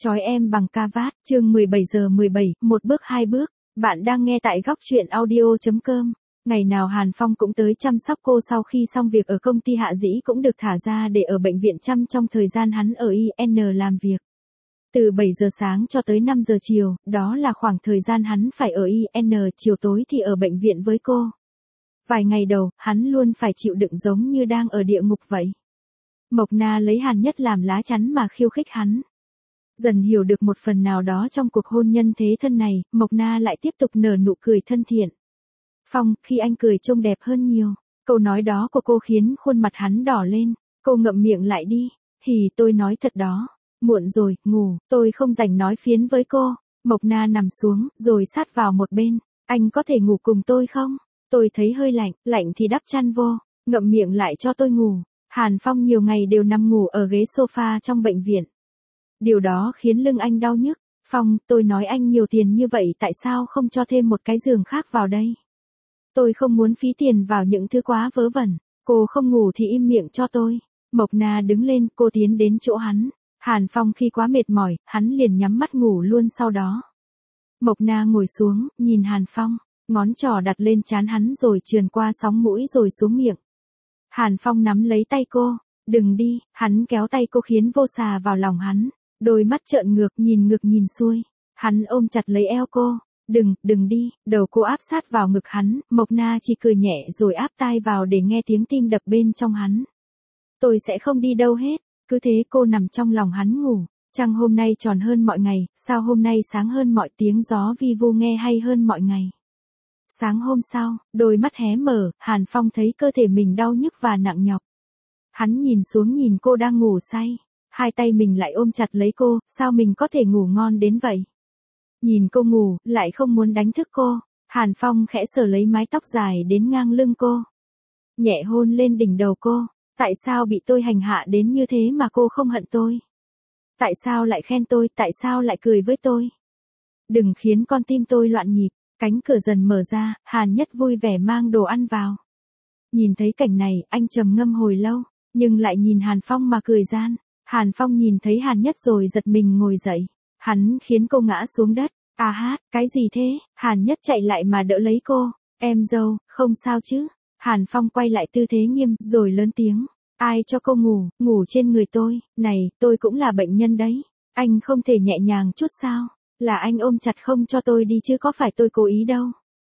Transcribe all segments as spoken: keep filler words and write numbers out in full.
Trói em bằng ca vát, chương mười bảy giờ mười bảy, một bước hai bước. Bạn đang nghe tại góc truyện audio chấm com. Ngày nào Hàn Phong cũng tới chăm sóc cô, sau khi xong việc ở công ty Hạ Dĩ cũng được thả ra để ở bệnh viện chăm trong thời gian hắn ở i en làm việc. Từ bảy giờ sáng cho tới năm giờ chiều, đó là khoảng thời gian hắn phải ở i en, chiều tối thì ở bệnh viện với cô. Vài ngày đầu, hắn luôn phải chịu đựng giống như đang ở địa ngục vậy. Mộc Na lấy Hàn Nhất làm lá chắn mà khiêu khích hắn. Dần hiểu được một phần nào đó trong cuộc hôn nhân thế thân này, Mộc Na lại tiếp tục nở nụ cười thân thiện. Phong, khi anh cười trông đẹp hơn nhiều. Câu nói đó của cô khiến khuôn mặt hắn đỏ lên. Cô ngậm miệng lại đi. Hì, tôi nói thật đó. Muộn rồi, ngủ, tôi không rảnh nói phiến với cô. Mộc Na nằm xuống, rồi sát vào một bên. Anh có thể ngủ cùng tôi không? Tôi thấy hơi lạnh, lạnh thì đắp chăn vô. Ngậm miệng lại cho tôi ngủ. Hàn Phong nhiều ngày đều nằm ngủ ở ghế sofa trong bệnh viện. Điều đó khiến lưng anh đau nhức. Phong, tôi nói anh nhiều tiền như vậy tại sao không cho thêm một cái giường khác vào đây? Tôi không muốn phí tiền vào những thứ quá vớ vẩn. Cô không ngủ thì im miệng cho tôi. Mộc Na đứng lên, cô tiến đến chỗ hắn. Hàn Phong khi quá mệt mỏi, hắn liền nhắm mắt ngủ luôn sau đó. Mộc Na ngồi xuống, nhìn Hàn Phong, ngón trỏ đặt lên trán hắn rồi trườn qua sóng mũi rồi xuống miệng. Hàn Phong nắm lấy tay cô. Đừng đi, hắn kéo tay cô khiến vô xà vào lòng hắn. Đôi mắt trợn ngược, nhìn ngược nhìn xuôi. Hắn ôm chặt lấy eo cô. Đừng, đừng đi, đầu cô áp sát vào ngực hắn. Mộc Na chỉ cười nhẹ rồi áp tai vào để nghe tiếng tim đập bên trong hắn. Tôi sẽ không đi đâu hết. Cứ thế cô nằm trong lòng hắn ngủ. Trăng hôm nay tròn hơn mọi ngày, sao hôm nay sáng hơn mọi, tiếng gió vi vu nghe hay hơn mọi ngày. Sáng hôm sau, đôi mắt hé mở, Hàn Phong thấy cơ thể mình đau nhức và nặng nhọc. Hắn nhìn xuống nhìn cô đang ngủ say. Hai tay mình lại ôm chặt lấy cô, sao mình có thể ngủ ngon đến vậy? Nhìn cô ngủ, lại không muốn đánh thức cô. Hàn Phong khẽ sờ lấy mái tóc dài đến ngang lưng cô. Nhẹ hôn lên đỉnh đầu cô. Tại sao bị tôi hành hạ đến như thế mà cô không hận tôi? Tại sao lại khen tôi, tại sao lại cười với tôi? Đừng khiến con tim tôi loạn nhịp. Cánh cửa dần mở ra, Hàn Nhất vui vẻ mang đồ ăn vào. Nhìn thấy cảnh này, anh trầm ngâm hồi lâu, nhưng lại nhìn Hàn Phong mà cười gian. Hàn Phong nhìn thấy Hàn Nhất rồi giật mình ngồi dậy. Hắn khiến cô ngã xuống đất. À hát, cái gì thế? Hàn Nhất chạy lại mà đỡ lấy cô. Em dâu, không sao chứ? Hàn Phong quay lại tư thế nghiêm, rồi lớn tiếng. Ai cho cô ngủ, ngủ trên người tôi? Này, tôi cũng là bệnh nhân đấy. Anh không thể nhẹ nhàng chút sao? Là anh ôm chặt không cho tôi đi chứ có phải tôi cố ý đâu.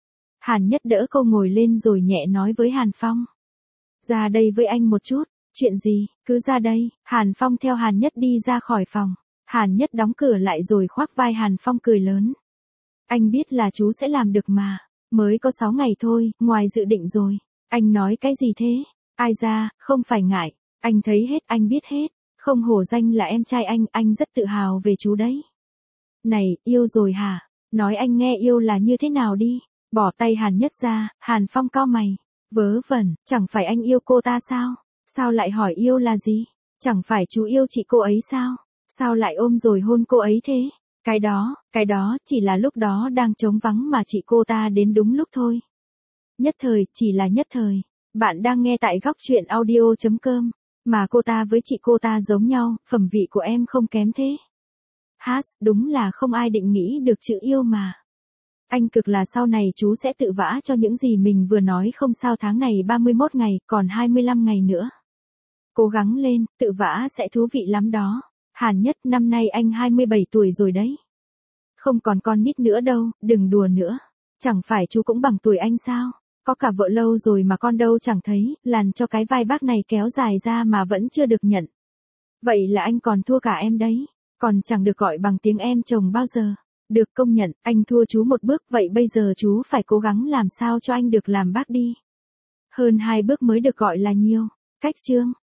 Hàn Nhất đỡ cô ngồi lên rồi nhẹ nói với Hàn Phong. Ra đây với anh một chút. Chuyện gì, cứ ra đây. Hàn Phong theo Hàn Nhất đi ra khỏi phòng. Hàn Nhất đóng cửa lại rồi khoác vai Hàn Phong cười lớn. Anh biết là chú sẽ làm được mà. Mới có sáu ngày thôi, ngoài dự định rồi. Anh nói cái gì thế? Ai ra, không phải ngại. Anh thấy hết, anh biết hết. Không hổ danh là em trai anh, anh rất tự hào về chú đấy. Này, yêu rồi hả? Nói anh nghe yêu là như thế nào đi. Bỏ tay Hàn Nhất ra, Hàn Phong cau mày. Vớ vẩn, chẳng phải anh yêu cô ta sao? Sao lại hỏi yêu là gì? Chẳng phải chú yêu chị cô ấy sao? Sao lại ôm rồi hôn cô ấy thế? Cái đó, cái đó chỉ là lúc đó đang trống vắng mà chị cô ta đến đúng lúc thôi. Nhất thời, chỉ là nhất thời. Bạn đang nghe tại góc truyện audio chấm com. Mà cô ta với chị cô ta giống nhau, phẩm vị của em không kém thế. Hát, đúng là không ai định nghĩ được chữ yêu mà. Anh cực là sau này chú sẽ tự vã cho những gì mình vừa nói không sao. Tháng này ba mươi mốt ngày, còn hai mươi lăm ngày nữa. Cố gắng lên, tự vã sẽ thú vị lắm đó. Hàn Nhất, năm nay anh hai mươi bảy tuổi rồi đấy. Không còn con nít nữa đâu, đừng đùa nữa. Chẳng phải chú cũng bằng tuổi anh sao? Có cả vợ lâu rồi mà con đâu chẳng thấy, làm cho cái vai bác này kéo dài ra mà vẫn chưa được nhận. Vậy là anh còn thua cả em đấy. Còn chẳng được gọi bằng tiếng em chồng bao giờ. Được công nhận, anh thua chú một bước, vậy bây giờ chú phải cố gắng làm sao cho anh được làm bác đi. Hơn hai bước mới được gọi là nhiều. Cách chương.